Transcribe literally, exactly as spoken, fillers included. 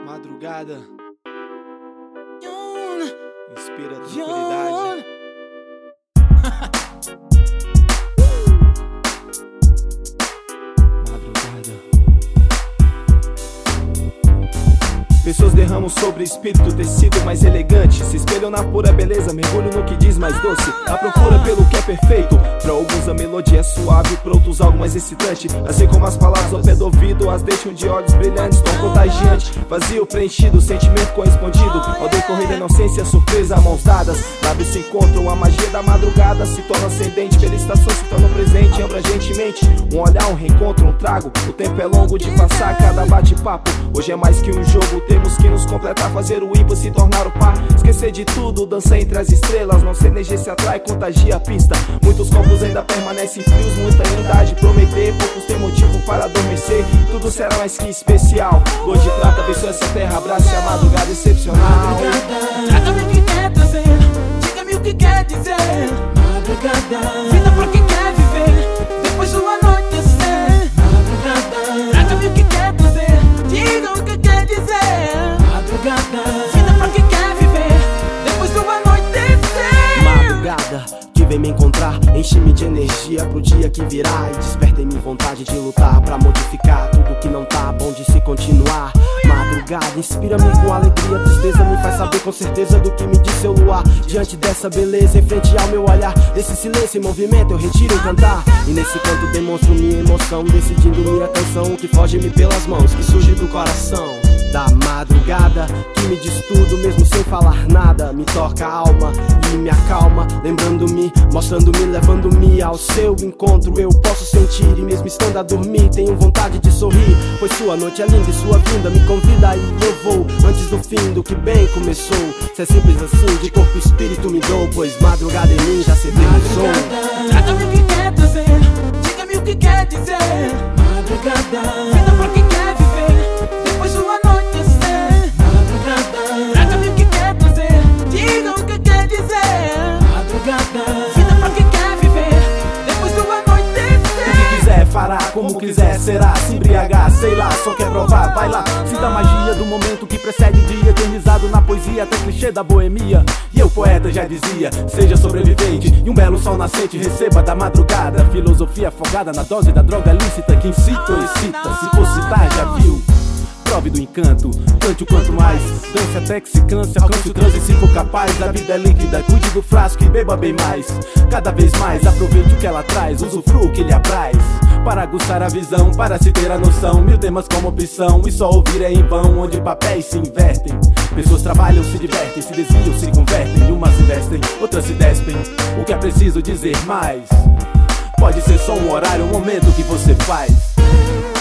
Madrugada inspira a tranquilidade. Madrugada. Pessoas derramam sobre o espírito tecido mais elegante, se espelham na pura beleza, mergulham no que diz mais doce, a procura pelo que é perfeito. Pra alguns a melodia é suave, pra outros algo mais excitante, assim como as palavras ao pé do ouvido as deixam de olhos brilhantes, tão contagiante. Vazio preenchido, sentimento correspondido, ao decorrer da inocência, surpresa, mãos dadas, lábios se encontram, a magia da madrugada se torna ascendente, felicitações se tornam presente, abrangentemente, um olhar, um reencontro, um trago, o tempo é longo de passar cada bate-papo, hoje é mais que um jogo, temos que nos completar, fazer o ímpar se tornar o par, esquecer de tudo, dançar entre as estrelas, nossa energia se atrai, contagia a pista, muitos corpos ainda permanecem frios, muita unidade prometer, poucos têm motivo para adormecer, tudo será mais que especial, dor de prata, abençoa essa terra, abrace a madrugada excepcional. Traga-me o que quer trazer, diga-me o que quer dizer. Madrugada, vida pra quem quer viver, depois do anoitecer. Madrugada, traga-me o que quer trazer, diga o que quer dizer. Madrugada, vida pra quem quer viver, depois do anoitecer. Madrugada, que vem me encontrar, enche-me de energia pro dia que virá e desperta em mim vontade de lutar pra modificar tudo que não tá bom de se continuar. Madrugada, inspira-me com alegria, tristeza me faz saber com certeza do que me disse seu luar. Diante dessa beleza, em frente ao meu olhar, desse silêncio e movimento eu retiro em cantar. E nesse canto demonstro minha emoção, decidindo minha canção que foge-me pelas mãos, que surge do coração. Da madrugada, que me diz tudo mesmo sem falar nada, me toca a alma e me acalma, lembrando-me, mostrando-me, levando-me ao seu encontro. Eu posso sentir e mesmo estando a dormir tenho vontade de sorrir, pois sua noite é linda e sua vinda me convida e eu vou antes do fim do que bem começou. Se é simples assim, de corpo e espírito me dou, pois madrugada em mim já se eternizou. Traga-me o que quer trazer, diga-me o que quer dizer. Madrugada, vida pra quem quer viver, depois do anoitecer. Madrugada, traga-me o que quer trazer, diga o que quer dizer. Madrugada, vida pra quem quer viver, depois do anoitecer. O que quiser fará, como quiser será, se embriagar, sei lá, só quer provar, vai lá. Sinta a magia do momento que precede o dia, eternizado na poesia, até clichê da boemia. E eu, poeta, já dizia, seja sobrevivente e um belo sol nascente receba da madrugada. Filosofia afogada na dose da droga lícita que incita ou excita, se for citar já viu. Prove do encanto, cante o quanto mais, dance até que se canse, alcance o transe se for capaz. A vida é líquida, cuide do frasco e beba bem mais. Cada vez mais, aproveite o que ela traz, usufrua o que lhe apraz, para aguçar a visão, para se ter a noção. Mil temas como opção, e só ouvir é em vão, onde papéis se invertem. Pessoas trabalham, se divertem, se desviam, se convertem. Umas investem, outras se despem. O que é preciso dizer mais? Pode ser só um horário, um momento que você faz.